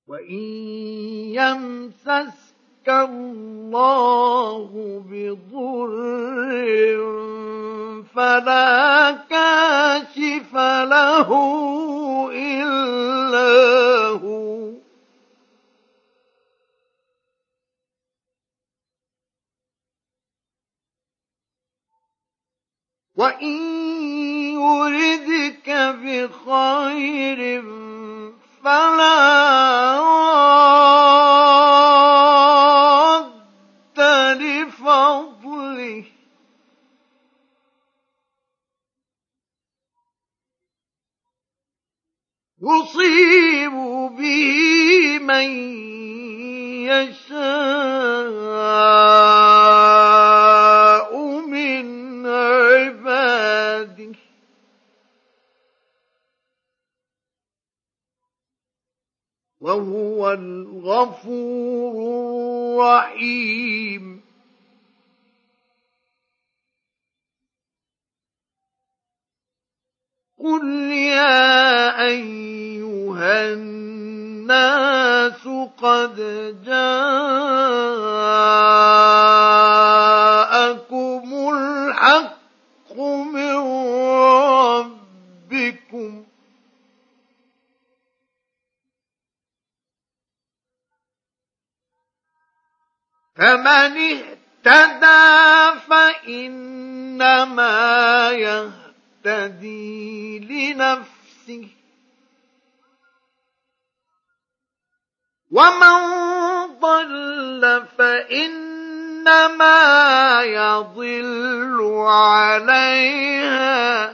وإن يمسسك الله بضر فلا كاشف له إلا هو، وإن يردك بخير فلا راد لفضله يصيب به من يشاء من عباده، وهو الغفور الرحيم. قل يا أيها الناس قد جاءكم الحق من ربكم، فمن اهتدى فإنما يهتدي لنفسه، ومن ضل فإنما يضل عليها،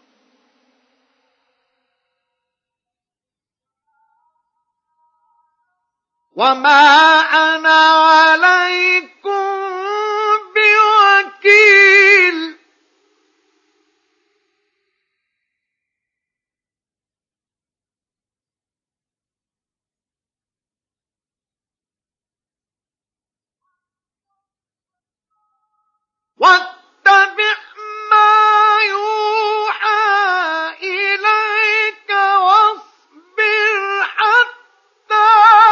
وما أنا عليكم بوكيل. واتبع ما يوحى إليك واصبر حتى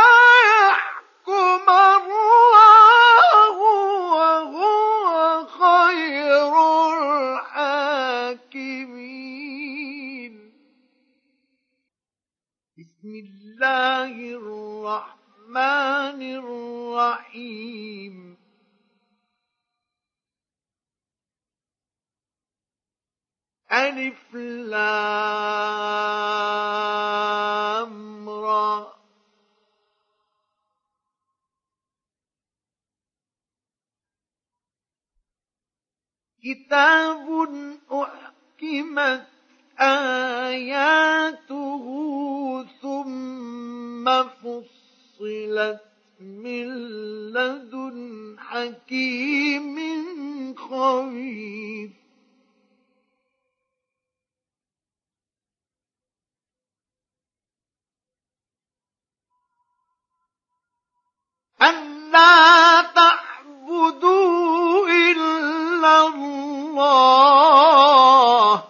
يحكم الله وهو خير الحاكمين. بسم الله الرحمن الرحيم. ألف لام را، كتاب أحكمت آياته ثم فصلت من لدن حكيم خبير. ألا تعبدوا إلا الله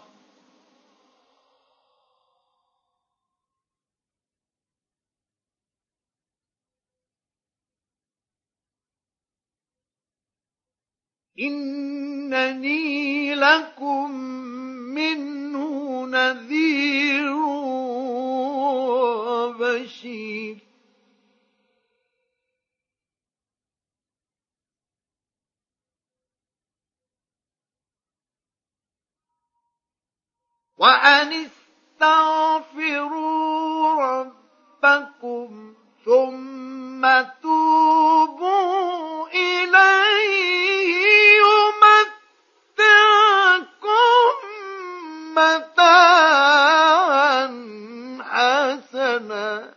إنني لكم منه نذير وبشير. وأن استغفروا ربكم ثم توبوا إليه يمتعكم متاعا حسنا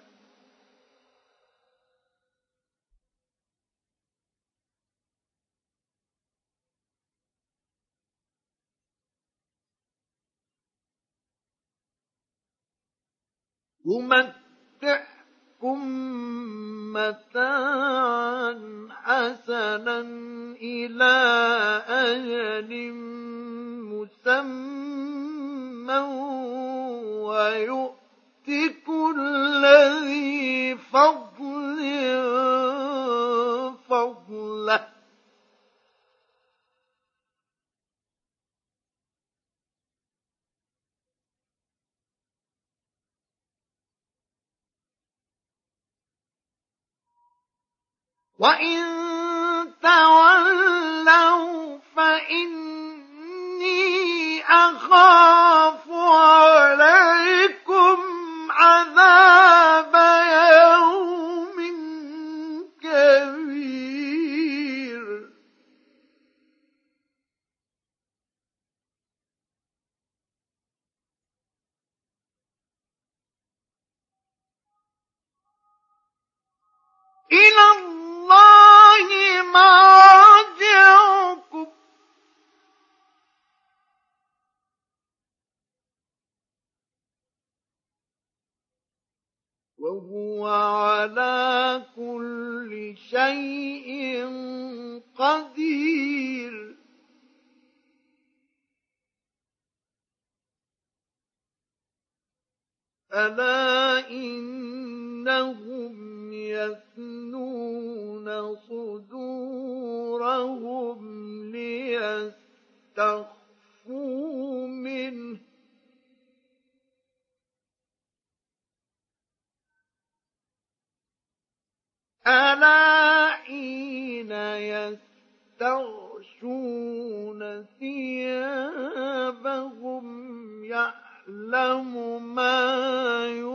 إلى أجل مسمى ويؤت كل ذي فضل فضله. وإن تولوا فإني أخاف عليكم عذاب يوم كبير. إلى الله مرجعكم وهو على كل شيء قدير. ألا إنهم يثنون صدورهم ليستخفوا منه ألا حين يستغشون ثيابهم يعلم ما